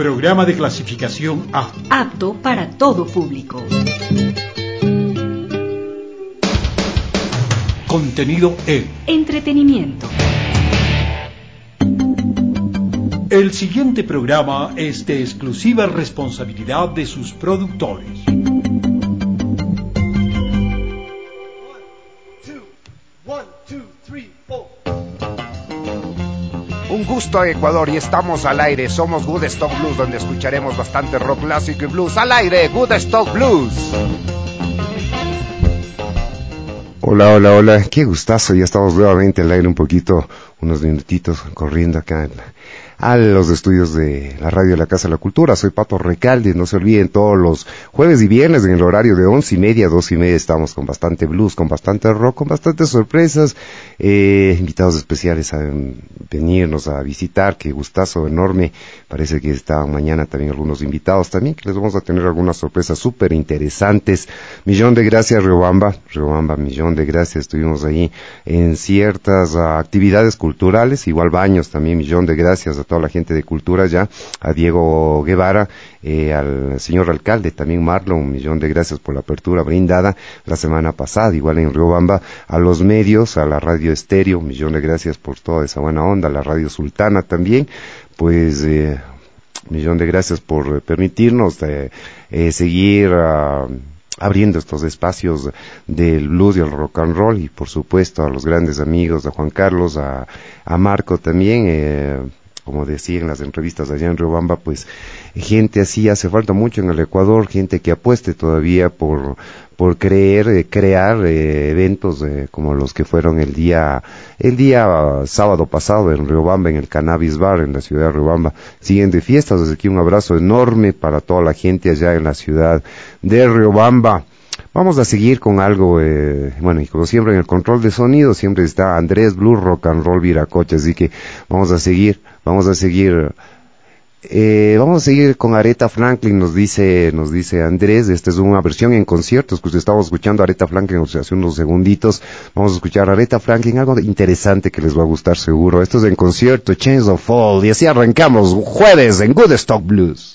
Programa de clasificación A. Apto para todo público. Contenido E. Entretenimiento. El siguiente programa es de exclusiva responsabilidad de sus productores. Un gusto, Ecuador, y estamos al aire. Somos Woodstock Blues, donde escucharemos bastante rock clásico y blues. Al aire, Woodstock Blues. Hola, hola, hola. Qué gustazo. Ya estamos nuevamente al aire un poquito, unos minutitos corriendo acá a los estudios de la radio de la Casa de la Cultura. Soy Pato Recalde. No se olviden, todos los jueves y viernes en el horario de 11:30 a 2:30 estamos con bastante blues, con bastante rock, con bastantes sorpresas, invitados especiales a venirnos a visitar. Qué gustazo enorme. Parece que estaban mañana también algunos invitados también, que les vamos a tener algunas sorpresas súper interesantes. Millón de gracias, Riobamba, millón de gracias. Estuvimos ahí en ciertas actividades culturales, igual baños también. Millón de gracias a toda la gente de cultura ya, a Diego Guevara, al señor alcalde, también Marlon, un millón de gracias por la apertura brindada la semana pasada, igual en Riobamba, a los medios, a la radio estéreo, un millón de gracias por toda esa buena onda, a la radio Sultana también, pues millón de gracias por permitirnos seguir abriendo estos espacios del blues y el rock and roll, y por supuesto a los grandes amigos, a Juan Carlos, a Marco también, como decía en las entrevistas allá en Riobamba, pues gente así hace falta mucho en el Ecuador, gente que apueste todavía por crear eventos como los que fueron el día sábado pasado en Riobamba, en el Cannabis Bar en la ciudad de Riobamba. Siguen de fiestas. Desde aquí un abrazo enorme para toda la gente allá en la ciudad de Riobamba. Vamos a seguir con algo, bueno, y como siempre en el control de sonido siempre está Andrés Blue Rock and Roll Viracocha, así que vamos a seguir con Aretha Franklin, nos dice Andrés. Esta es una versión en conciertos que usted estaba escuchando Aretha Franklin hace unos segunditos. Vamos a escuchar a Aretha Franklin, algo interesante que les va a gustar seguro. Esto es en concierto, Chains of Fall, y así arrancamos jueves en Woodstock Blues.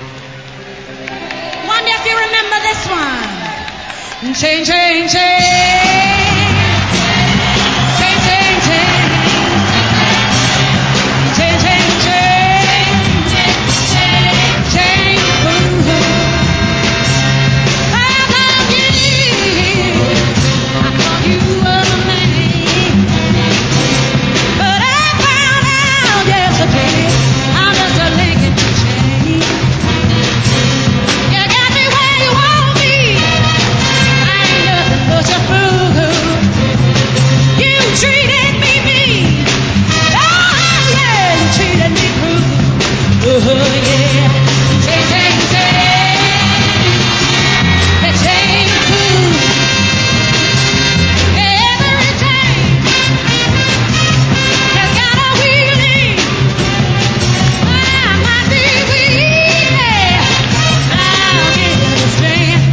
Chain, chain, chain. Chain, chain, chain. Chain, chain, chain. Chain, I love you. I thought you were the man, but I found out yesterday I'm just a link in the chain. You got me where you want me. Push her through. You treated me mean. Oh yeah, you treated me cruel. Oh yeah. Chain, chain, chain. The chain cool. Every chain has got a wheelie. I might be weak. I'll give you the strength.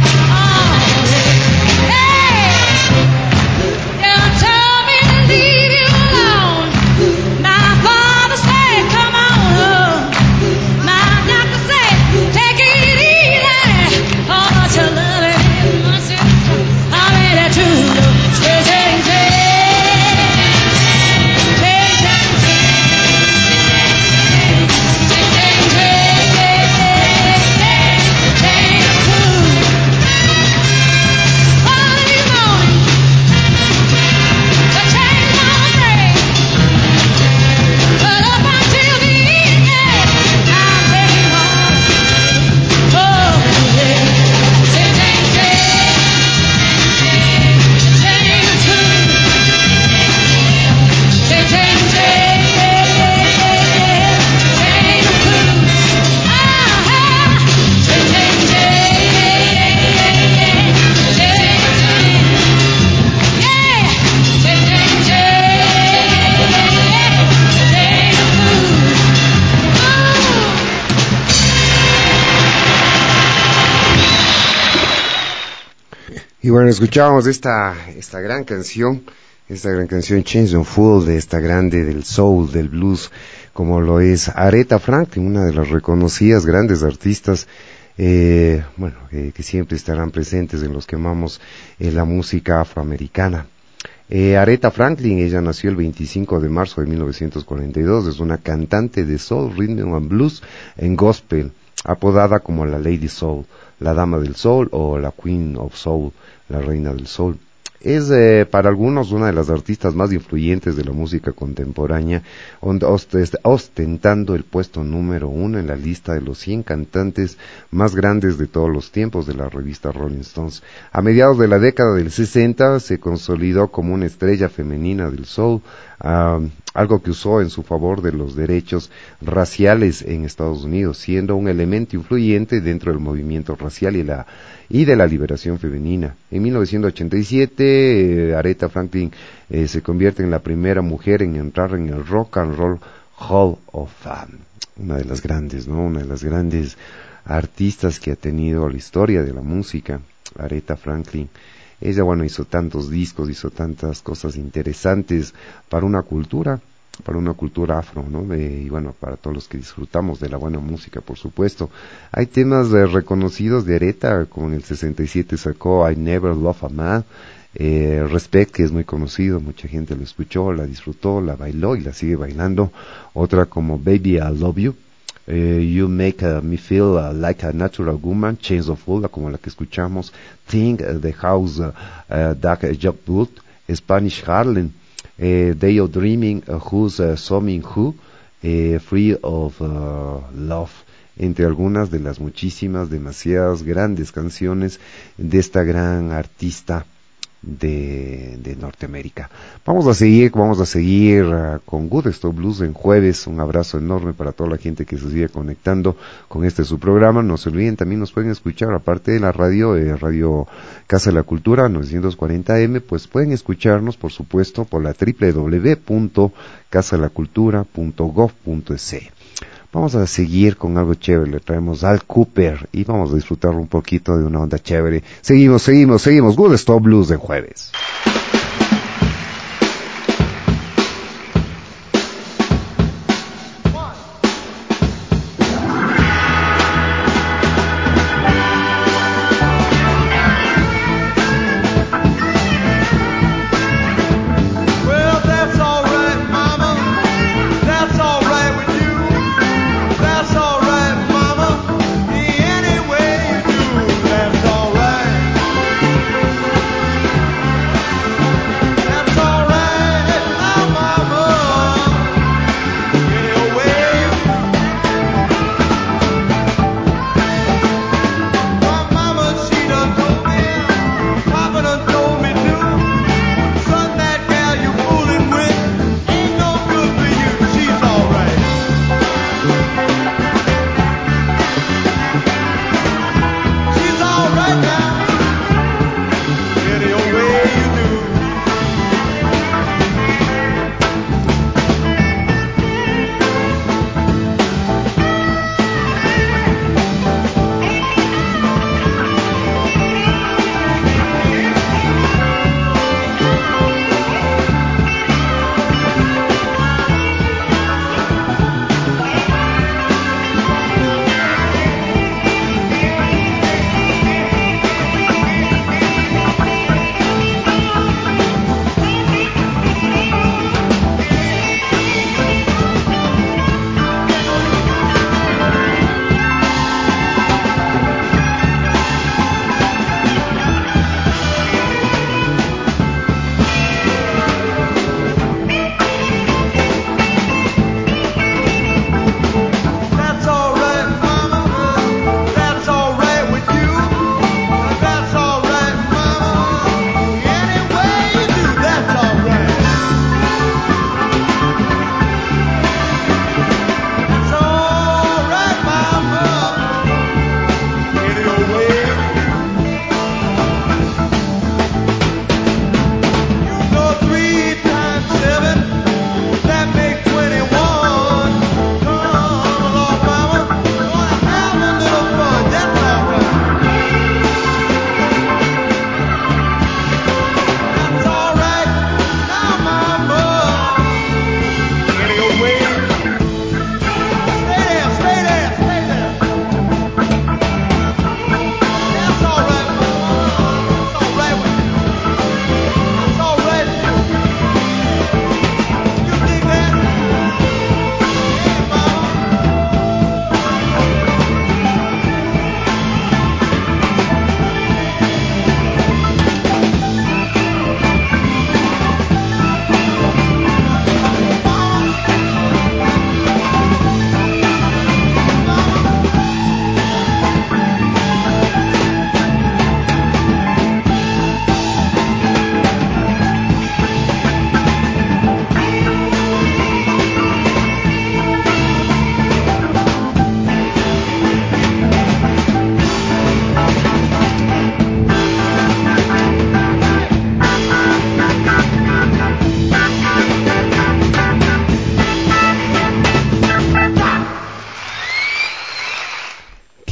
Y bueno, escuchábamos esta gran canción Chains of Fall, de esta grande del soul, del blues como lo es Aretha Franklin, una de las reconocidas grandes artistas, que siempre estarán presentes en los que amamos la música afroamericana. Aretha Franklin, ella nació el 25 de marzo de 1942, es una cantante de soul, rhythm and blues en gospel, apodada como la Lady Soul, la Dama del Soul o la Queen of Soul, la Reina del Soul. Es para algunos una de las artistas más influyentes de la música contemporánea, ostentando el puesto número 1 en la lista de los 100 cantantes más grandes de todos los tiempos de la revista Rolling Stones. A mediados de la década del 60 se consolidó como una estrella femenina del soul, algo que usó en su favor de los derechos raciales en Estados Unidos, siendo un elemento influyente dentro del movimiento racial y de la liberación femenina. En 1987, Aretha Franklin se convierte en la primera mujer en entrar en el Rock and Roll Hall of Fame. Una de las grandes, ¿no? Una de las grandes artistas que ha tenido la historia de la música, Aretha Franklin. Ella, hizo tantos discos, hizo tantas cosas interesantes para una cultura afro, ¿no? Para todos los que disfrutamos de la buena música, por supuesto. Hay temas reconocidos de Aretha, como en el 67 sacó I Never Love a Man, Respect, que es muy conocido, mucha gente lo escuchó, la disfrutó, la bailó y la sigue bailando. Otra como Baby I Love You, You Make Me Feel Like a Natural Woman, Chains of Love, como la que escuchamos, Think, The House That Job Built, Spanish Harlem, Day of Dreaming, Who's Something Who, Free of Love, entre algunas de las muchísimas, demasiadas grandes canciones de esta gran artista de Norteamérica. Vamos a seguir con Good Stop Blues en jueves. Un abrazo enorme para toda la gente que se sigue conectando con su programa. No se olviden, también nos pueden escuchar, aparte de la radio, Radio Casa de la Cultura 940M, pues pueden escucharnos, por supuesto, por la www.casadelacultura.gov.es. Vamos a seguir con algo chévere, le traemos Al Cooper y vamos a disfrutar un poquito de una onda chévere. Seguimos. Good Stop Blues de jueves. That's all right.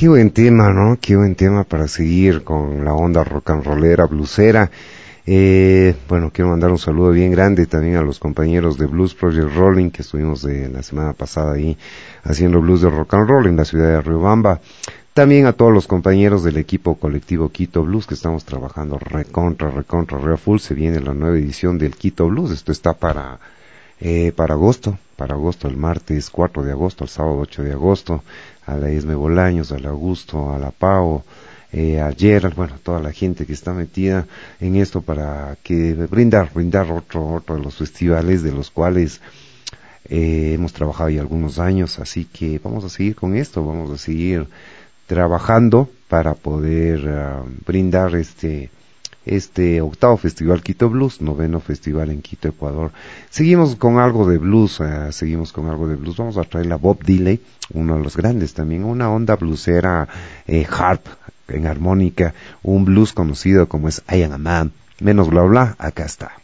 Qué buen tema, ¿no? Qué buen tema para seguir con la onda rock and rollera, bluesera. Bueno, quiero mandar un saludo bien grande también a los compañeros de Blues Project Rolling, que estuvimos la semana pasada ahí haciendo blues de rock and roll en la ciudad de Riobamba. También a todos los compañeros del equipo colectivo Quito Blues, que estamos trabajando recontra, re full. Se viene la nueva edición del Quito Blues. Esto está para agosto, el martes 4 de agosto, el sábado 8 de agosto, a la Esme Bolaños, al Augusto, a la Pau, a Gerald, bueno, toda la gente que está metida en esto para que brindar otro de los festivales de los cuales hemos trabajado ya algunos años, así que vamos a seguir con esto, vamos a seguir trabajando para poder brindar este octavo Festival Quito Blues, noveno festival en Quito, Ecuador. Seguimos con algo de blues, vamos a traer a Bob Dylan, uno de los grandes también, una onda bluesera, harp, en armónica, un blues conocido como es I Am a Man, menos bla bla, acá está.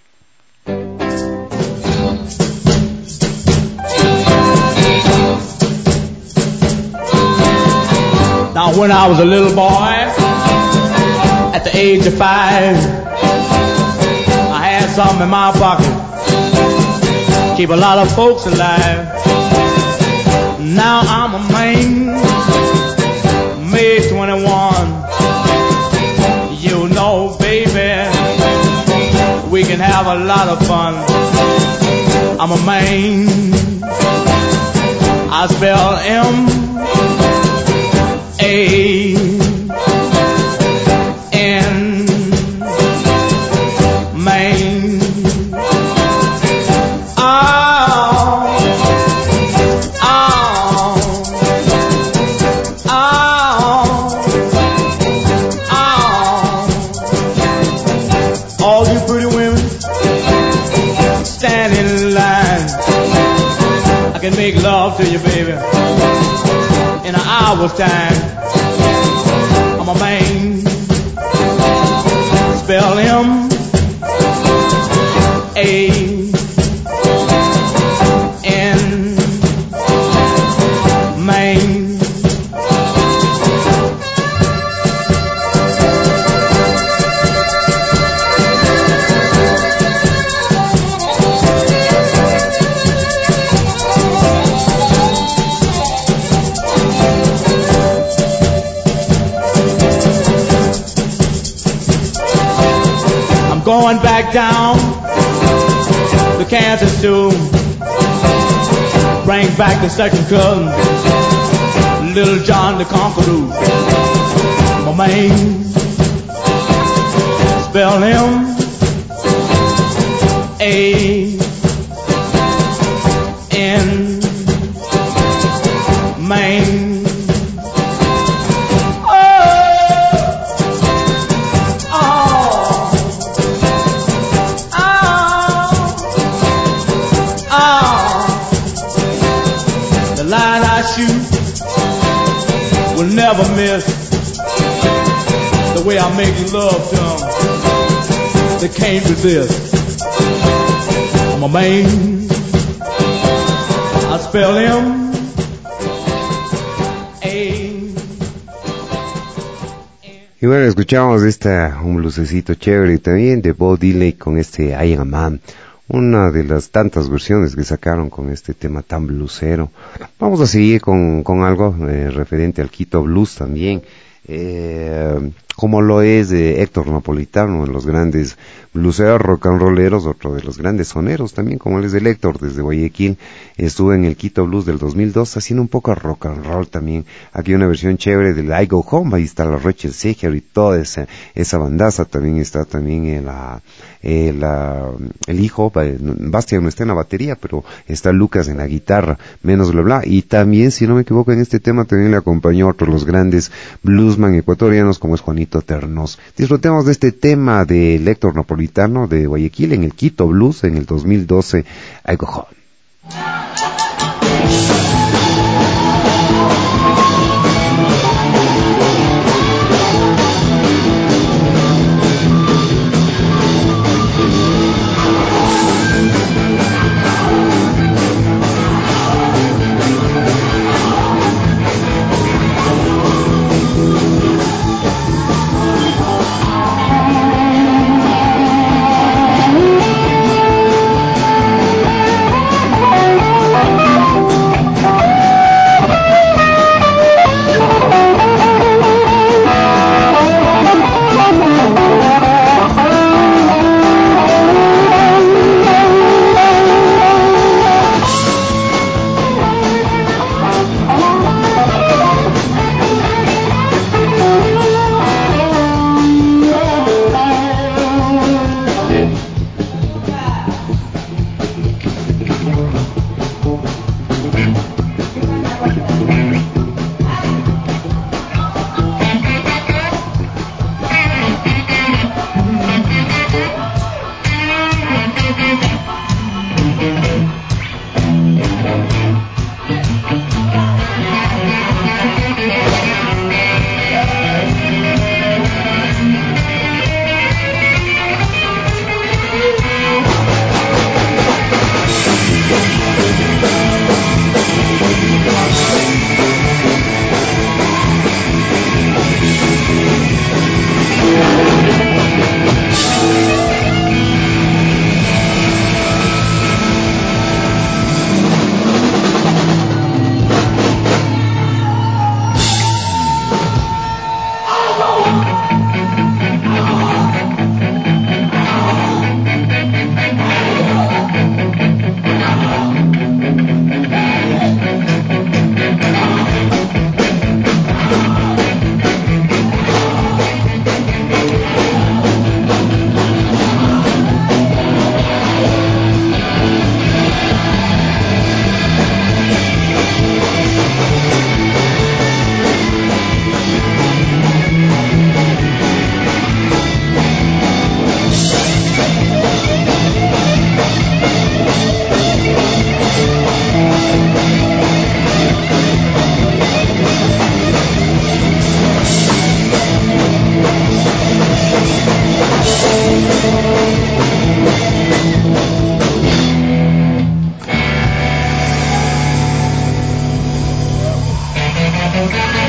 Now when I was a little boy, at the age of 5, I had something in my pocket, keep a lot of folks alive. Now I'm a man, May 21. You know, baby, we can have a lot of fun. I'm a man, I spell M-A-N, man. All you pretty women, stand in line. I can make love to you, baby, in an hour's time. I'm a man, spell M-A-N, man. Going back down to Kansas to bring back the second cousin, Little John the Conqueror. My man, spell M-A-N, man. Will never miss the way I make love to them. They can't resist. I'm a man, I spell him Y bueno, escuchamos un blusecito chévere también de Bob Dylan con I Am a Man, una de las tantas versiones que sacaron con este tema tan blusero. Vamos a seguir con algo referente al Quito Blues también, como lo es Héctor Napolitano, uno de los grandes bluseros rock and rolleros, otro de los grandes soneros también, como él es el Héctor, desde Guayaquil. Estuvo en el Quito Blues del 2002 haciendo un poco de rock and roll también. Aquí una versión chévere del I Go Home, ahí está la Rachel Seger y toda esa bandaza. También está también el hijo, Bastian no está en la batería, pero está Lucas en la guitarra, menos bla bla. Y también, si no me equivoco, en este tema también le acompañó otro de los grandes bluesman ecuatorianos como es Juanito Ternos. Disfrutemos de este tema del Héctor Napolitano de Guayaquil en el Quito Blues en el 2012, I Go Home.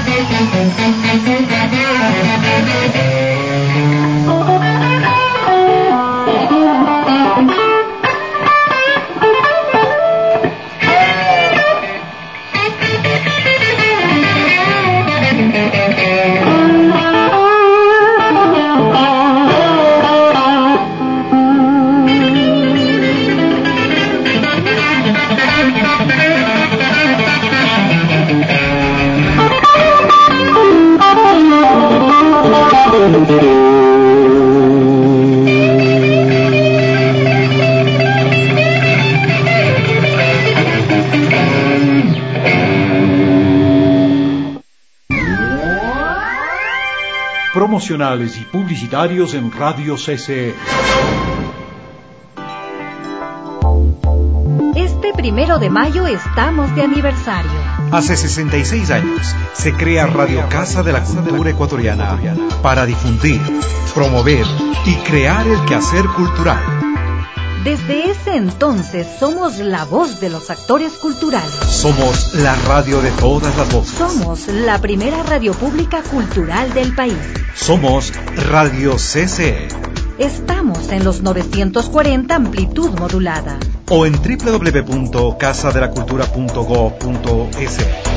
Promocionales y publicitarios en Radio CCE. Este 1 de mayo estamos de aniversario. Hace 66 años se crea Radio Casa de la Cultura Ecuatoriana para difundir, promover y crear el quehacer cultural. Desde ese entonces somos la voz de los actores culturales. Somos la radio de todas las voces. Somos la primera radio pública cultural del país. Somos Radio CCE. Estamos en los 940 amplitud modulada. O en www.casadelacultura.go.es.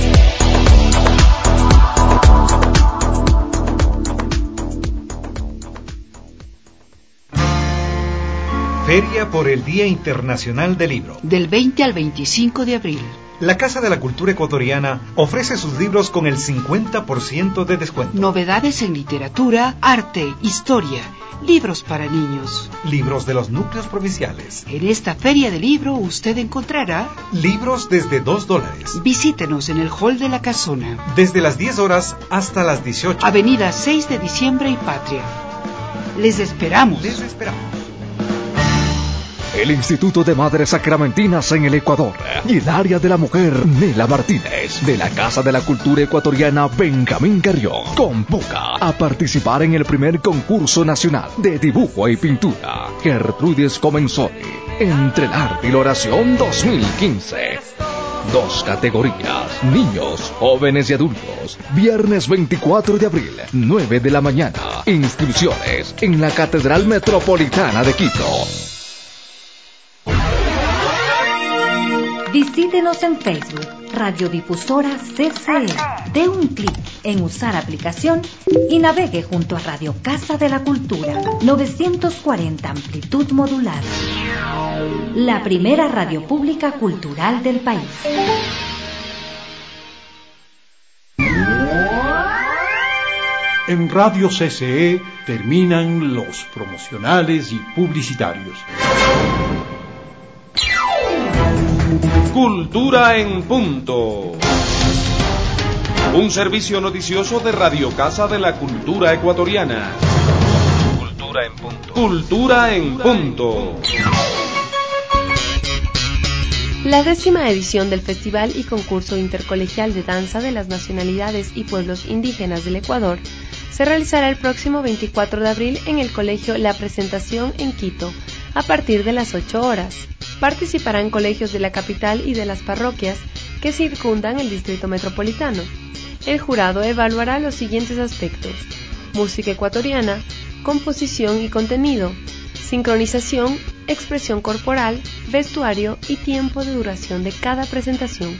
Feria por el Día Internacional del Libro. Del 20 al 25 de abril. La Casa de la Cultura Ecuatoriana ofrece sus libros con el 50% de descuento. Novedades en literatura, arte, historia, libros para niños. Libros de los núcleos provinciales. En esta feria de libro usted encontrará libros desde $2. Visítenos en el Hall de la Casona. Desde las 10 horas hasta las 18. Avenida 6 de Diciembre y Patria. Les esperamos. Les esperamos. El Instituto de Madres Sacramentinas en el Ecuador y el área de la mujer Nela Martínez de la Casa de la Cultura Ecuatoriana Benjamín Carrión convoca a participar en el primer concurso nacional de dibujo y pintura Gertrudis Comenzoni entre el arte y la oración 2015. 2 categorías, niños, jóvenes y adultos. Viernes 24 de abril, 9 de la mañana. Inscripciones en la Catedral Metropolitana de Quito. Visítenos en Facebook, Radiodifusora CCE. Dé un clic en usar aplicación y navegue junto a Radio Casa de la Cultura, 940 amplitud modulada. La primera radio pública cultural del país. En Radio CCE terminan los promocionales y publicitarios. Cultura en punto. Un servicio noticioso de Radio Casa de la Cultura Ecuatoriana. Cultura en punto. Cultura en punto. La 10ª edición del Festival y Concurso Intercolegial de Danza de las Nacionalidades y Pueblos Indígenas del Ecuador se realizará el próximo 24 de abril en el Colegio La Presentación en Quito, a partir de las 8 horas. Participarán colegios de la capital y de las parroquias que circundan el distrito metropolitano. El jurado evaluará los siguientes aspectos: música ecuatoriana, composición y contenido, sincronización, expresión corporal, vestuario y tiempo de duración de cada presentación.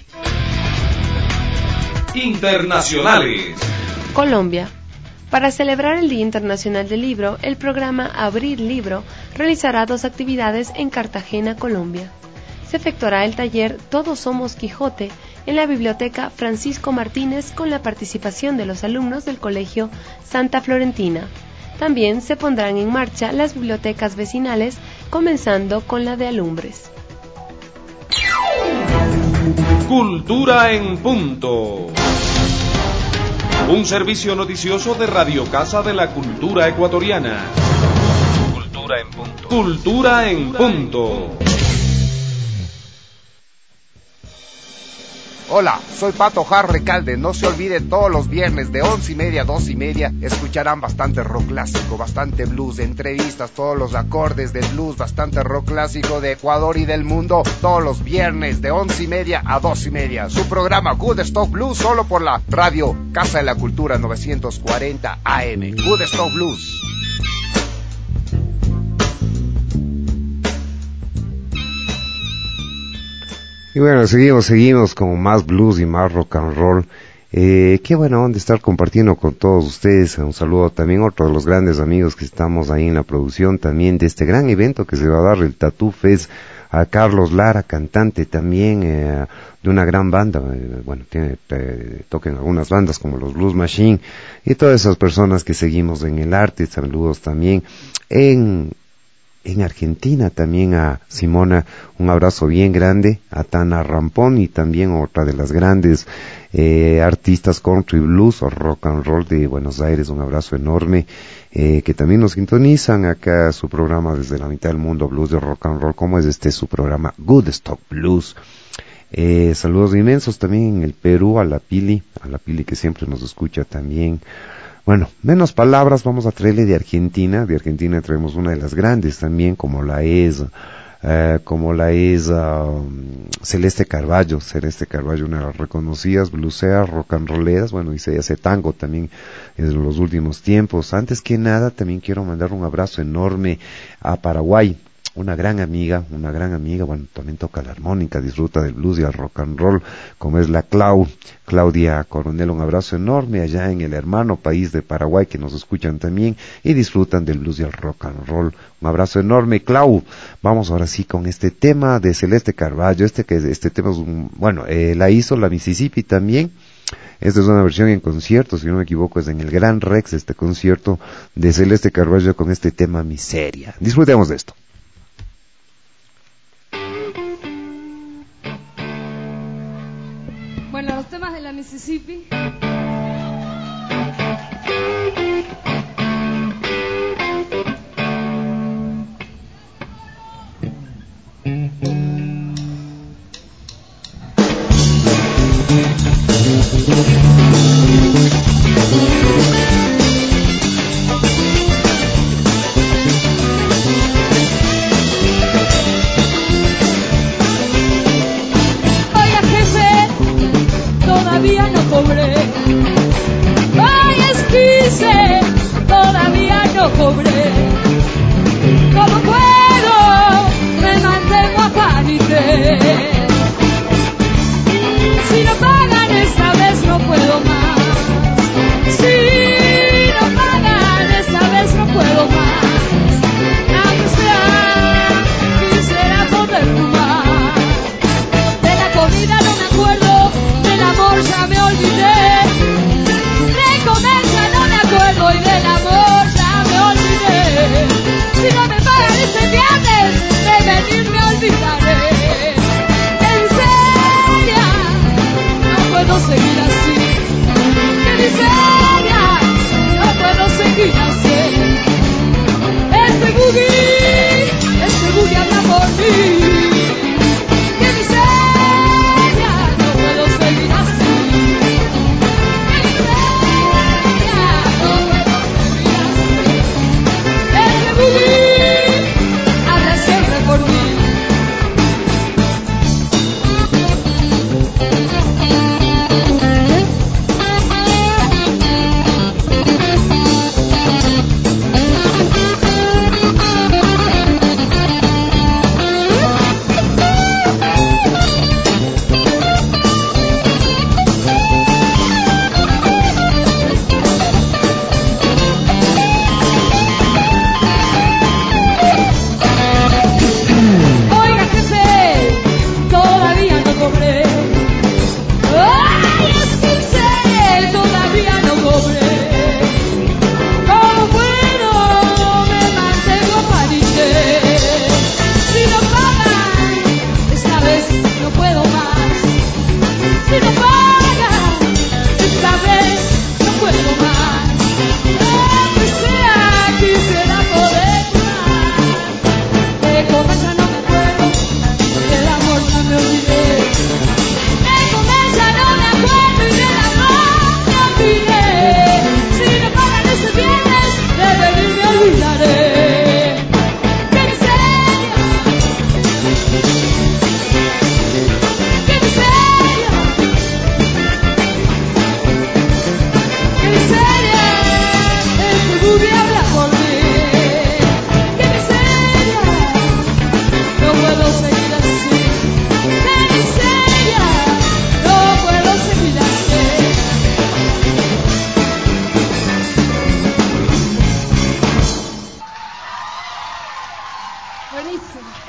Internacionales. Colombia. Para celebrar el Día Internacional del Libro, el programa Abrir Libro realizará 2 actividades en Cartagena, Colombia. Se efectuará el taller Todos Somos Quijote en la Biblioteca Francisco Martínez con la participación de los alumnos del Colegio Santa Florentina. También se pondrán en marcha las bibliotecas vecinales, comenzando con la de Alumbres. Cultura en punto. Un servicio noticioso de Radio Casa de la Cultura Ecuatoriana. Cultura en punto. Cultura en punto. Hola, soy Pato Jar Recalde. No se olvide, todos los viernes de 11:30 a 2:30 escucharán bastante rock clásico, bastante blues, entrevistas, todos los acordes del blues, bastante rock clásico de Ecuador y del mundo. Todos los viernes de 11:30 a 2:30. Su programa Good Stock Blues solo por la radio Casa de la Cultura 940 AM. Good Stock Blues. Y bueno, seguimos con más blues y más rock and roll. Qué buena onda estar compartiendo con todos ustedes. Un saludo también a otro de los grandes amigos que estamos ahí en la producción también de este gran evento que se va a dar, el Tattoo Fest, a Carlos Lara, cantante también de una gran banda, toca en algunas bandas como los Blues Machine, y todas esas personas que seguimos en el arte. Saludos también en Argentina también a Simona, un abrazo bien grande, a Tana Rampón, y también otra de las grandes artistas country blues o rock and roll de Buenos Aires, un abrazo enorme, que también nos sintonizan acá su programa desde la mitad del mundo, blues de rock and roll, como es su programa Good Stock Blues. Saludos inmensos también en el Perú a la Pili que siempre nos escucha también. Bueno, menos palabras, vamos a traerle de Argentina. De Argentina traemos una de las grandes también, como la es Celeste Carballo, una de las reconocidas bluseras, rock and rolleras, bueno, y se hace tango también en los últimos tiempos. Antes que nada, también quiero mandar un abrazo enorme a Paraguay. Una gran amiga, bueno, también toca la armónica, disfruta del blues y el rock and roll, como es la Claudia Coronel. Un abrazo enorme allá en el hermano país de Paraguay, que nos escuchan también y disfrutan del blues y el rock and roll. Un abrazo enorme, Clau. Vamos ahora sí con este tema de Celeste Carballo. Este tema es la hizo la Mississippi también. Esta es una versión en concierto, si no me equivoco, es en el Gran Rex, este concierto de Celeste Carballo con este tema Miseria. Disfrutemos de esto. Bueno, los temas de la Mississippi. Todavía no cobré. Ay, es 15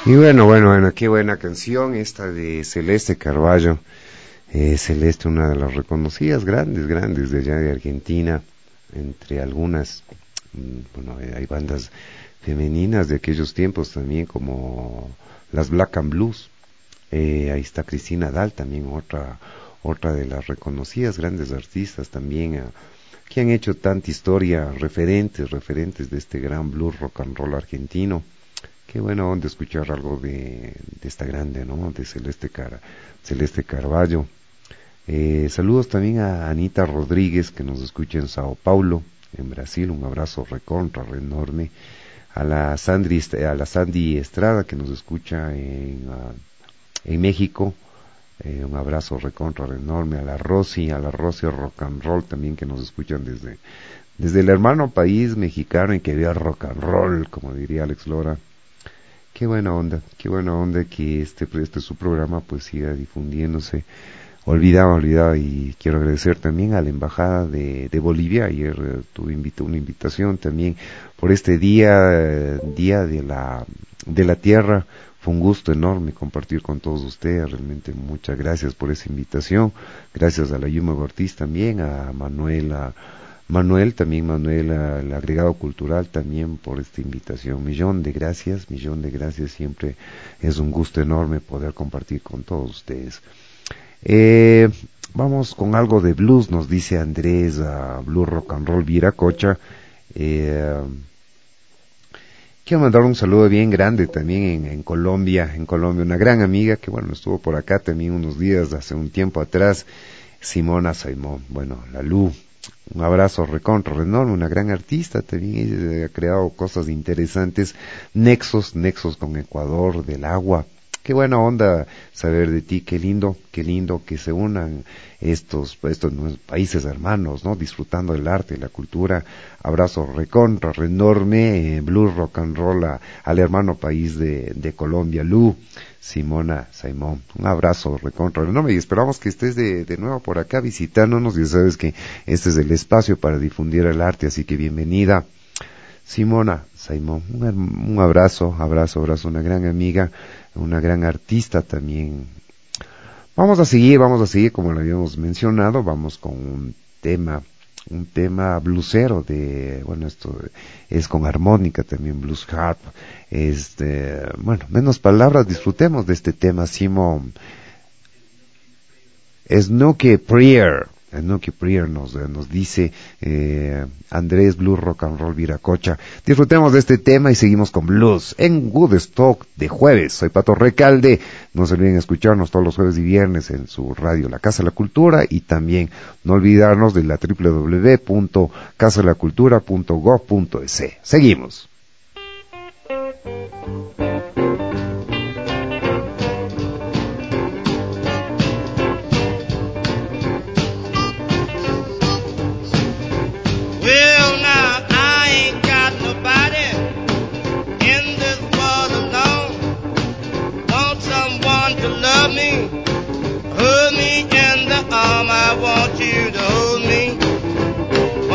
Y bueno, qué buena canción esta de Celeste Carballo. Celeste, una de las reconocidas grandes de allá de Argentina, entre algunas, hay bandas femeninas de aquellos tiempos también, como las Black and Blues. Ahí está Cristina Dal, también otra de las reconocidas grandes artistas también, que han hecho tanta historia, referentes de este gran blues rock and roll argentino. Qué bueno onda escuchar algo de esta grande, ¿no? De Celeste Carballo. Saludos también a Anita Rodríguez, que nos escucha en Sao Paulo, en Brasil. Un abrazo recontra, enorme. A la Sandy Estrada, que nos escucha en México. Un abrazo recontra, enorme. A la Rosy Rock and Roll también, que nos escuchan desde el hermano país mexicano y que vea rock and roll, como diría Alex Lora. Qué buena onda que este su programa pues siga difundiéndose. Olvidaba, y quiero agradecer también a la Embajada de Bolivia. Ayer tuve una invitación también por este día de la tierra. Fue un gusto enorme compartir con todos ustedes. Realmente muchas gracias por esa invitación. Gracias a la Yuma Ortiz también, a Manuel, el agregado cultural también por esta invitación. Millón de gracias. Siempre es un gusto enorme poder compartir con todos ustedes. Vamos con algo de blues, nos dice Andrés, Blues Rock and Roll Viracocha. Quiero mandar un saludo bien grande también en Colombia, una gran amiga que estuvo por acá también unos días, hace un tiempo atrás, Simona Saimón, la Lu. Un abrazo recontra enorme, una gran artista también. Ella ha creado cosas interesantes, nexos con Ecuador, del agua. Qué buena onda saber de ti, qué lindo que se unan estos países hermanos, ¿no? Disfrutando del arte, la cultura. Abrazo recontra enorme, blues rock and roll al hermano país de Colombia, Lu, Simona Saimón. Un abrazo recontra enorme y esperamos que estés de nuevo por acá visitándonos. Ya sabes que este es el espacio para difundir el arte, así que bienvenida, Simona Saimón. Un abrazo, una gran amiga, una gran artista también. Vamos a seguir como lo habíamos mencionado. Vamos con un tema bluesero esto es con armónica también, blues harp. Menos palabras, disfrutemos de este tema. Simon Snooky Prayer nos dice Andrés, Blues Rock and Roll Viracocha. Disfrutemos de este tema y seguimos con blues en Woodstock de jueves. Soy Pato Recalde. No se olviden escucharnos todos los jueves y viernes en su radio La Casa de la Cultura, y también no olvidarnos de la www.casadelacultura.gov.es. Seguimos.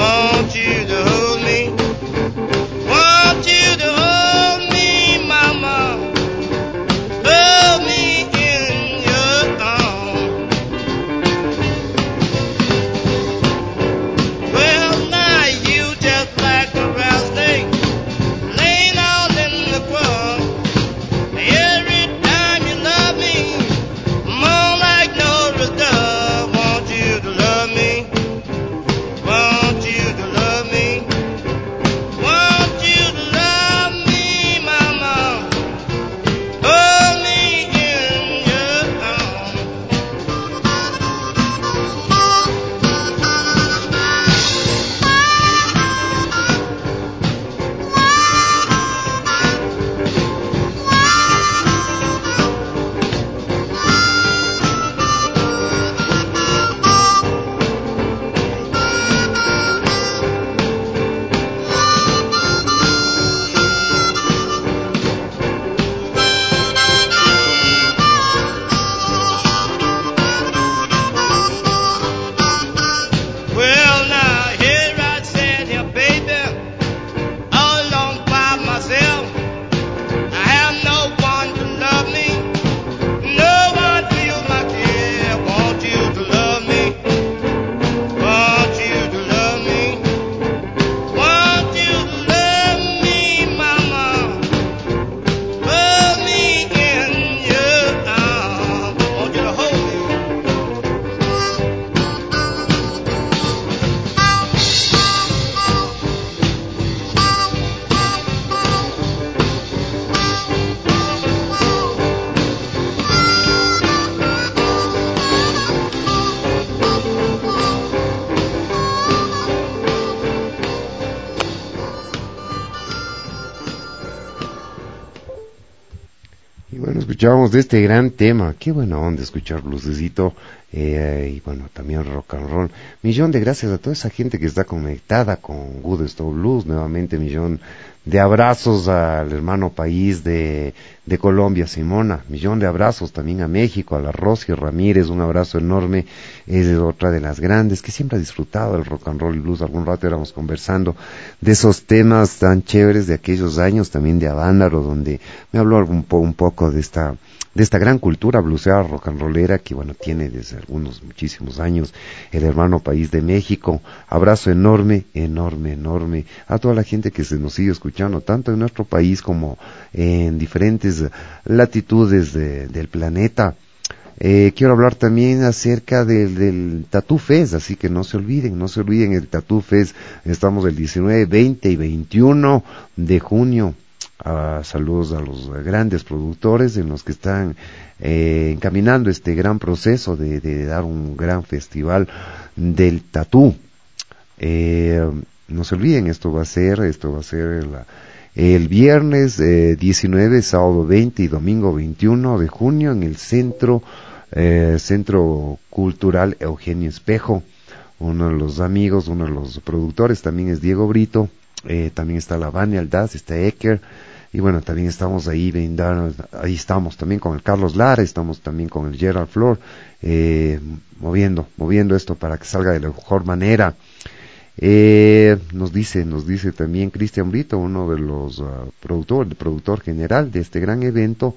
Mama. escuchábamos de este gran tema. Qué buena onda escuchar bluesecito y bueno, también rock and roll. Millón de gracias a toda esa gente que está conectada con Good Stove Blues. Nuevamente, millón de abrazos al hermano país de Colombia, Simona. Millón de abrazos también a México, a la Rosy Ramírez, un abrazo enorme. Es otra de las grandes que siempre ha disfrutado el rock and roll y blues. Algún rato éramos conversando de esos temas tan chéveres de aquellos años, también de Avándaro, donde me habló un poco de esta gran cultura bluesera rock and rollera que bueno tiene desde muchísimos años el hermano país de México. Abrazo enorme, enorme, enorme a toda la gente que se nos sigue escuchando, tanto en nuestro país como en diferentes latitudes del planeta. Quiero hablar también acerca del Tattoo Fest, así que no se olviden el Tattoo Fest. Estamos el 19, 20 y 21 de junio. Saludos a los grandes productores en los que están encaminando este gran proceso de dar un gran festival del tatú. No se olviden, esto va a ser el viernes 19, sábado 20 y domingo 21 de junio en el Centro Cultural Eugenio Espejo. Uno de los amigos, uno de los productores también es Diego Brito. También está la Vania Aldaz, está Ecker, y bueno, también estamos ahí estamos también con el Carlos Lara, estamos también con el Gerald Flor, moviendo esto para que salga de la mejor manera. Nos dice también Cristian Brito, uno de los productor general de este gran evento,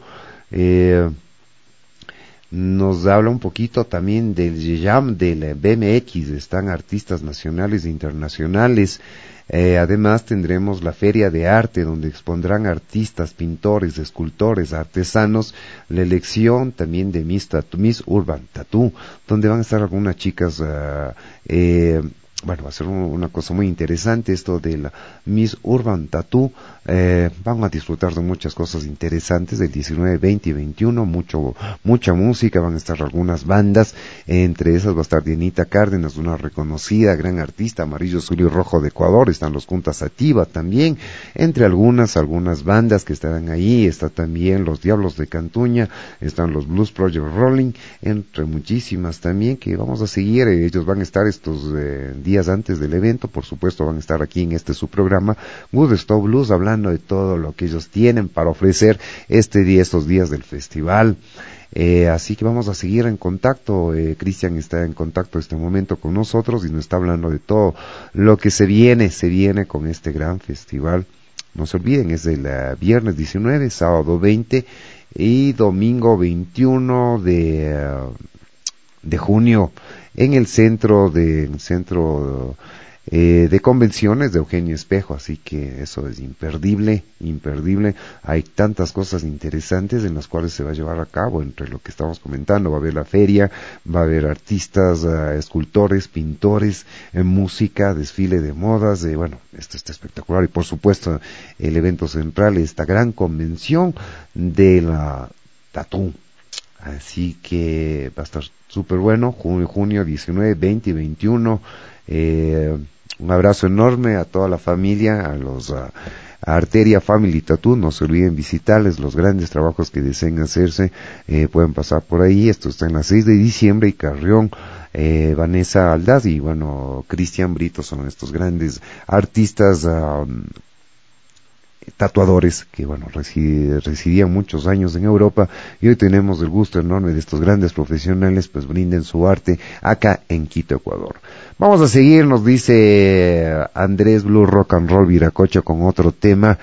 nos habla un poquito también del Jam, del BMX, están artistas nacionales e internacionales. Además tendremos la Feria de Arte donde expondrán artistas, pintores, escultores, artesanos, la elección también de Miss Urban Tattoo, donde van a estar algunas chicas, va a ser una cosa muy interesante esto de la Miss Urban Tattoo. Van a disfrutar de muchas cosas interesantes del 19, 20 y 21, mucha música, van a estar algunas bandas, entre esas va a estar Dianita Cárdenas, una reconocida gran artista, Amarillo, Azul y Rojo de Ecuador, están los Junta Sativa también, entre algunas bandas que estarán ahí, está también los Diablos de Cantuña, están los Blues Project Rolling, entre muchísimas también que vamos a seguir. Ellos van a estar estos días antes del evento, por supuesto van a estar aquí en su programa Good Stove Blues, hablando de todo lo que ellos tienen para ofrecer estos días del festival. Así que vamos a seguir en contacto. Cristian está en contacto en este momento con nosotros y nos está hablando de todo lo que se viene con este gran festival. No se olviden, es el viernes 19, sábado 20 y domingo 21 de junio en el centro de convenciones de Eugenio Espejo, así que eso es imperdible. Hay tantas cosas interesantes en las cuales se va a llevar a cabo, entre lo que estamos comentando, va a haber la feria, va a haber artistas, escultores, pintores, música, desfile de modas, esto está espectacular, y por supuesto el evento central, esta gran convención de la Tattoo. Así que va a estar súper bueno, junio 19, 20 y 21. Un abrazo enorme a toda la familia, a Arteria Family Tattoo. No se olviden visitarles los grandes trabajos que deseen hacerse, pueden pasar por ahí. Esto está en la 6 de diciembre y Carrión. Vanessa Aldaz y Cristian Brito son estos grandes artistas tatuadores que residían muchos años en Europa, y hoy tenemos el gusto enorme de estos grandes profesionales pues brinden su arte acá en Quito, Ecuador. Vamos a seguir, nos dice Andrés Blue Rock and Roll Viracocha con otro tema.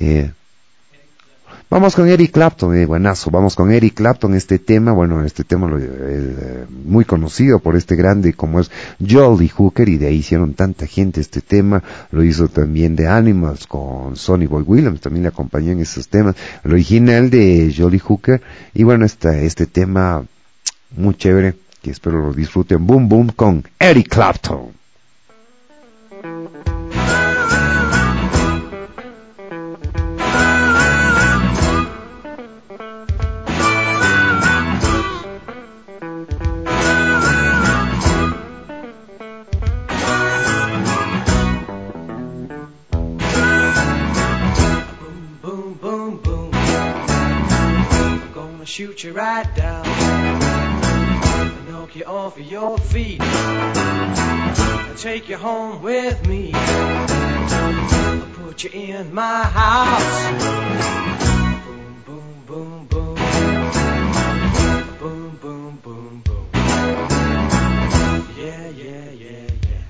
Vamos con Eric Clapton, buenazo, vamos con Eric Clapton, este tema es muy conocido por este grande como es Jolly Hooker, y de ahí hicieron tanta gente este tema. Lo hizo también The Animals con Sonny Boy Williams, también le acompañó en esos temas, el original de Jolly Hooker, y este tema muy chévere, que espero lo disfruten. Boom Boom con Eric Clapton. shoot you right down, knock you off of your feet, and take you home with me. I'll put you in my house. Boom, boom, boom, boom. Boom, boom, boom, boom. Yeah, yeah, yeah, yeah.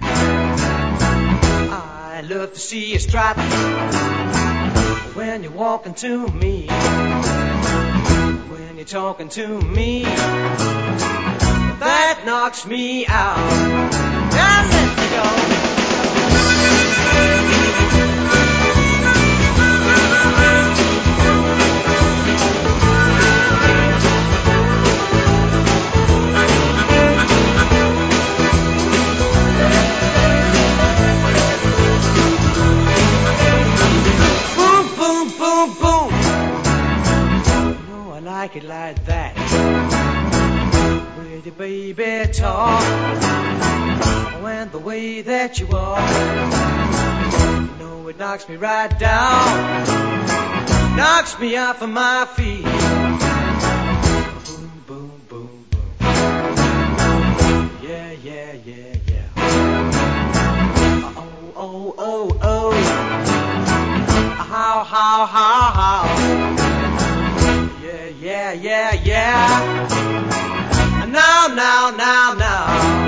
I love to see you strut when you're walking to me, when you're talking to me. That knocks me out. Now let me go. Like it like that, with your baby talk, and the way that you walk, you know it knocks me right down, knocks me off of my feet. Boom, boom, boom, boom. Yeah, yeah, yeah, yeah. Oh, oh, oh, oh. How, how, how, how. Yeah, yeah, yeah. Now, now, now, now.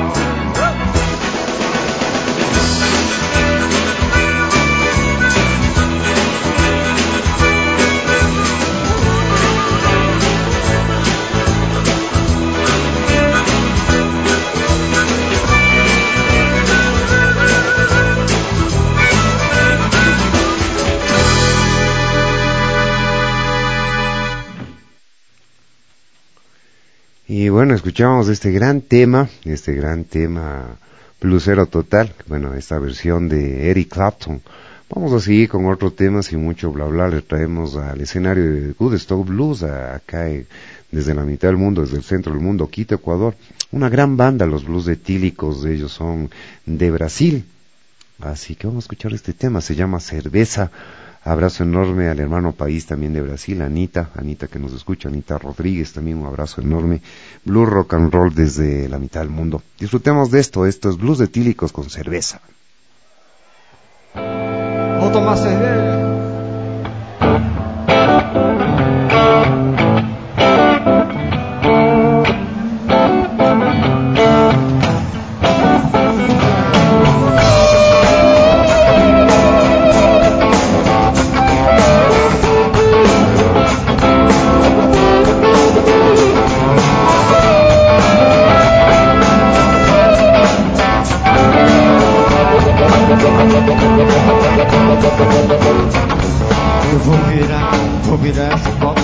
Y bueno, escuchamos este gran tema bluesero total, bueno, esta versión de Eric Clapton. Vamos a seguir con otro tema sin mucho bla bla. Le traemos al escenario de Woodstock Blues, acá desde la mitad del mundo, desde el centro del mundo, Quito, Ecuador. Una gran banda, los blues etílicos, ellos son de Brasil. Así que vamos a escuchar este tema, se llama Cerveza. Abrazo enorme al hermano país también de Brasil, Anita que nos escucha, Anita Rodríguez, también un abrazo enorme. Blues rock and roll desde la mitad del mundo. Disfrutemos de esto es blues etílicos con cerveza. Vamos tomar cerveja. Eu vou virar essa copa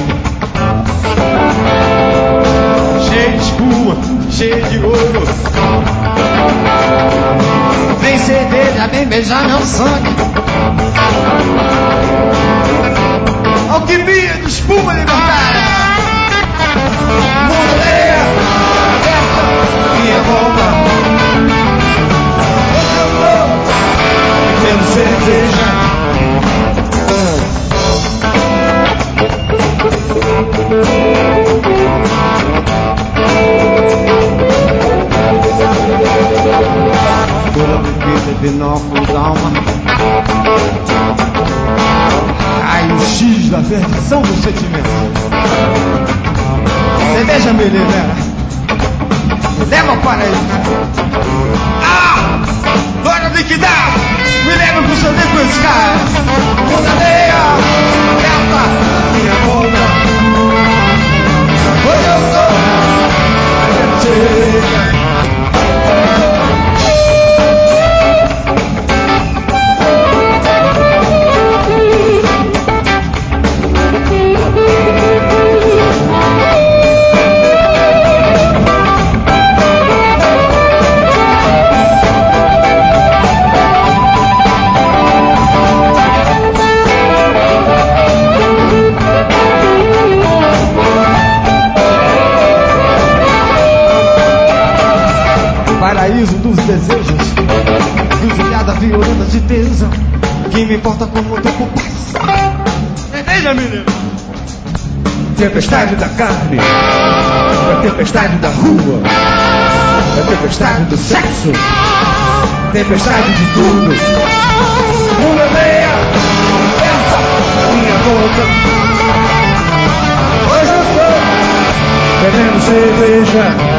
cheio de espuma, cheio de ouro. Vem cerveja, vem beijar meu sangue. Alquimia de espuma libertária. Monteia, aberta, minha bomba. Hoje eu tô bebendo cerveja. Toda bebida é binóculo da alma. Raio-X da perdição do sentimento. Cerveja me libera, me leva ao paraíso. Ah! Bora liquidar! Me leva pro seu dedo pescar. Montadeia, aberta, minha boca. Hoje eu tô chega. Paraíso dos desejos, cruzilhada violenta de tesão. Quem me importa como o tempo passa. Cerveja, menino! tempestade da carne, da tempestade da rua, da tempestade do sexo, tempestade de tudo. Uma meia entra na minha boca. Hoje eu tô bebendo cerveja.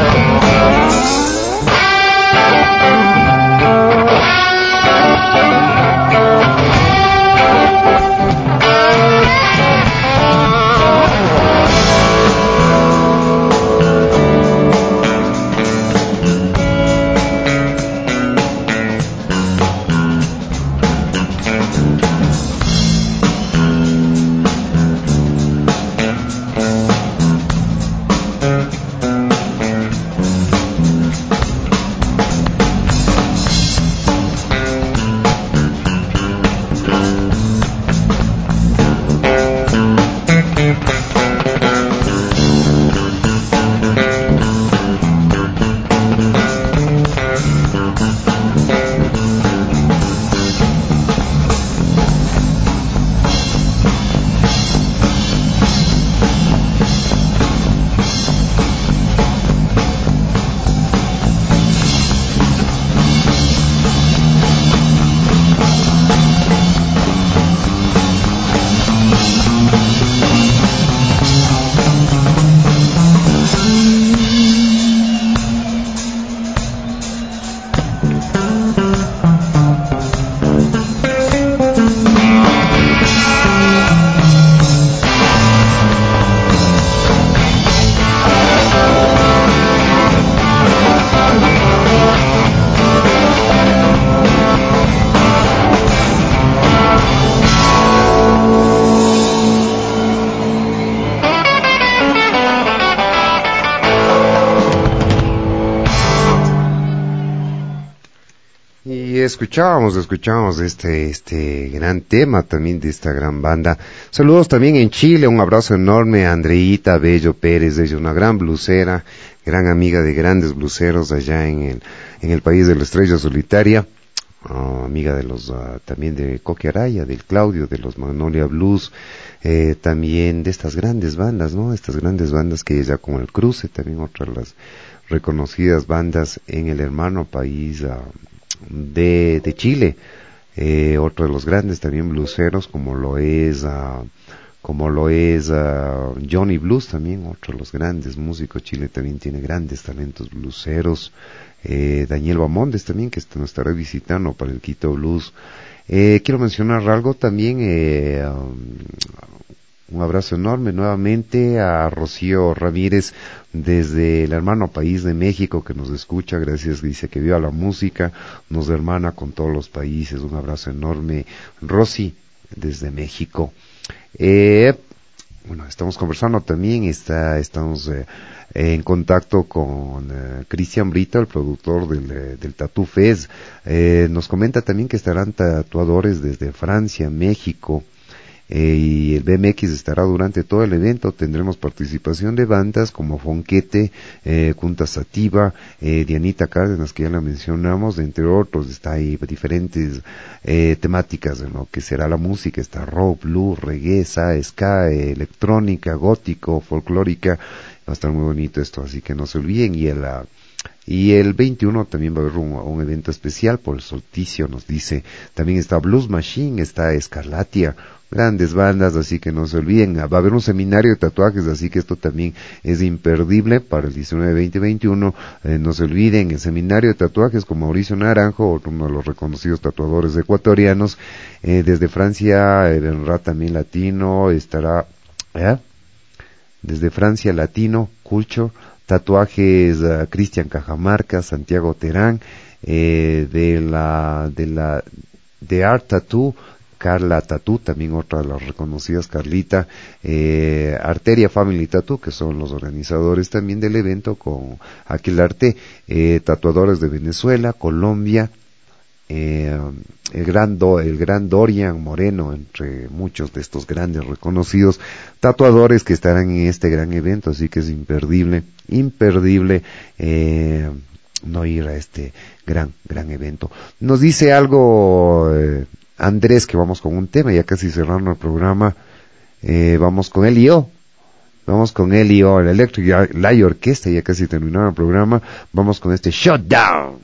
Escuchábamos este gran tema también de esta gran banda. Saludos también en Chile, un abrazo enorme a Andreita Bello Pérez, ella una gran blusera, gran amiga de grandes bluseros allá en el país de la estrella solitaria, amiga de los también de Coqui Araya, del Claudio, de los Magnolia Blues, también de estas grandes bandas, ¿no? Estas grandes bandas que ella con el Cruce, también otras las reconocidas bandas en el hermano país de Chile, otro de los grandes también bluseros como lo es Johnny Blues, también otro de los grandes músicos. Chile también tiene grandes talentos bluseros, Daniel Bamondes también que nos estará visitando para el Quito Blues. Quiero mencionar algo también, un abrazo enorme nuevamente a Rocío Ramírez desde el hermano país de México que nos escucha, gracias, dice que viva la música, nos hermana con todos los países, un abrazo enorme, Rosy, desde México. Bueno, estamos conversando también, estamos en contacto con Cristian Brito, el productor del Tattoo Fest, nos comenta también que estarán tatuadores desde Francia, México, y el BMX estará durante todo el evento. Tendremos participación de bandas como Fonquete, Cunta Sativa, Dianita Cárdenas, que ya la mencionamos, entre otros. Está ahí diferentes temáticas de lo que será la música. Está rock, blues, reggae, ska, electrónica, gótico, folclórica. Va a estar muy bonito esto, así que no se olviden. Y el 21 también va a haber un evento especial por el solsticio, nos dice. También está Blues Machine, está Escarlatia, grandes bandas, así que no se olviden. Va a haber un seminario de tatuajes, así que esto también es imperdible para el 19, 20, 21. No se olviden, el seminario de tatuajes con Mauricio Naranjo, uno de los reconocidos tatuadores ecuatorianos. Desde Francia vendrá también latino, estará desde Francia latino, Culcho, tatuajes Cristian Cajamarca, Santiago Terán, de Art Tattoo, Carla Tattoo, también otra de las reconocidas, Carlita, Arteria Family Tattoo, que son los organizadores también del evento con Aquilarte, tatuadores de Venezuela, Colombia, el gran Dorian Moreno, entre muchos de estos grandes reconocidos tatuadores que estarán en este gran evento, así que es imperdible no ir a este gran evento. Nos dice algo Andrés, que vamos con un tema, ya casi cerrando el programa, vamos con él y yo. Vamos con Elio, el Electric Light Orchestra, ya casi terminaba el programa. Vamos con este Shutdown.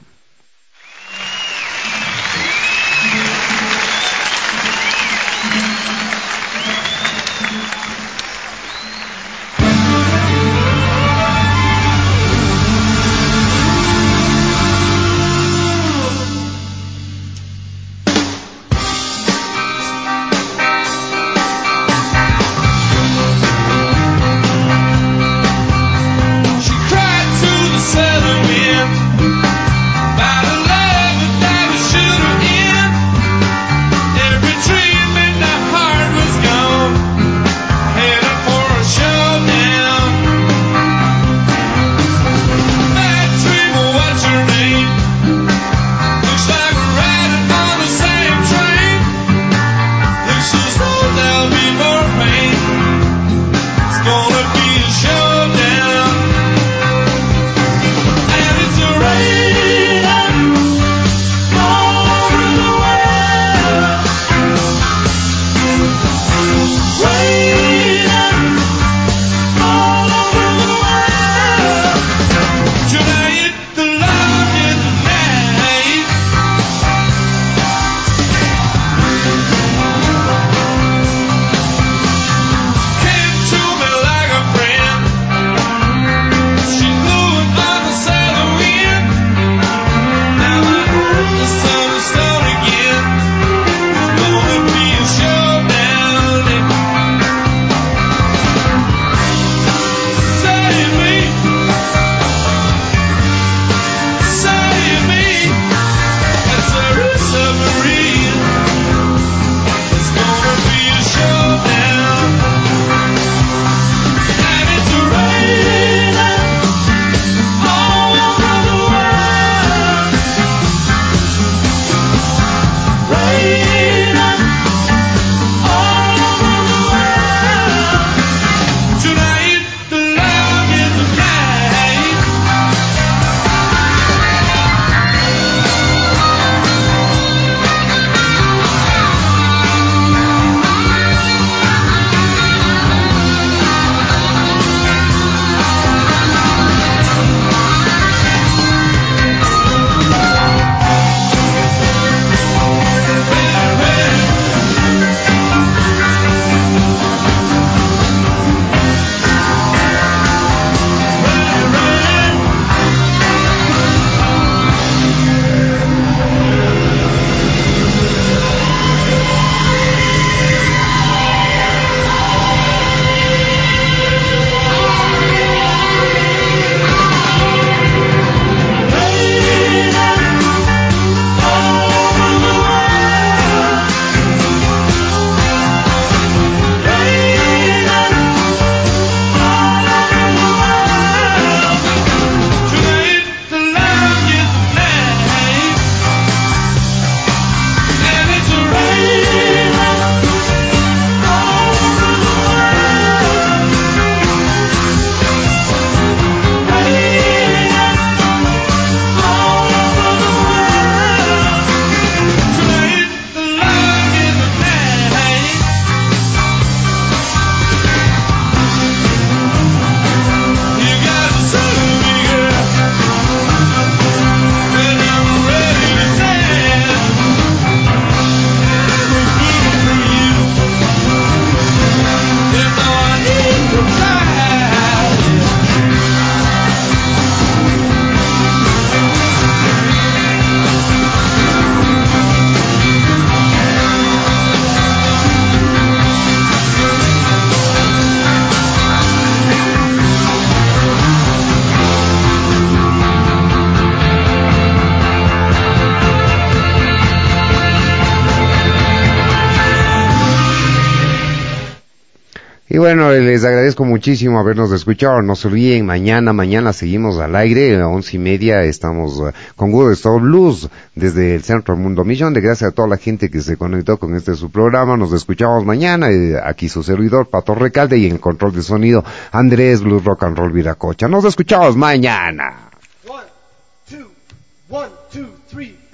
Y bueno, les agradezco muchísimo habernos escuchado. No se olviden, mañana seguimos al aire, a 11:30 estamos con Good Stone Blues desde el Centro Mundo Millón. De gracias a toda la gente que se conectó con su programa. Nos escuchamos mañana. Aquí su servidor, Pato Recalde, y en el control de sonido, Andrés Blues Rock and Roll Viracocha. Nos escuchamos mañana. 1, 2, 1, 2, 3, 4.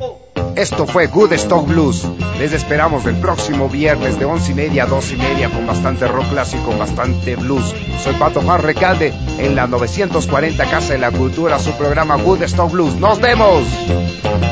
Esto fue Good Stock Blues. Les esperamos el próximo viernes de 11:30 a 12:30 con bastante rock clásico, con bastante blues. Soy Pato Juan Recalde en la 940 Casa de la Cultura, su programa Good Stock Blues. ¡Nos vemos!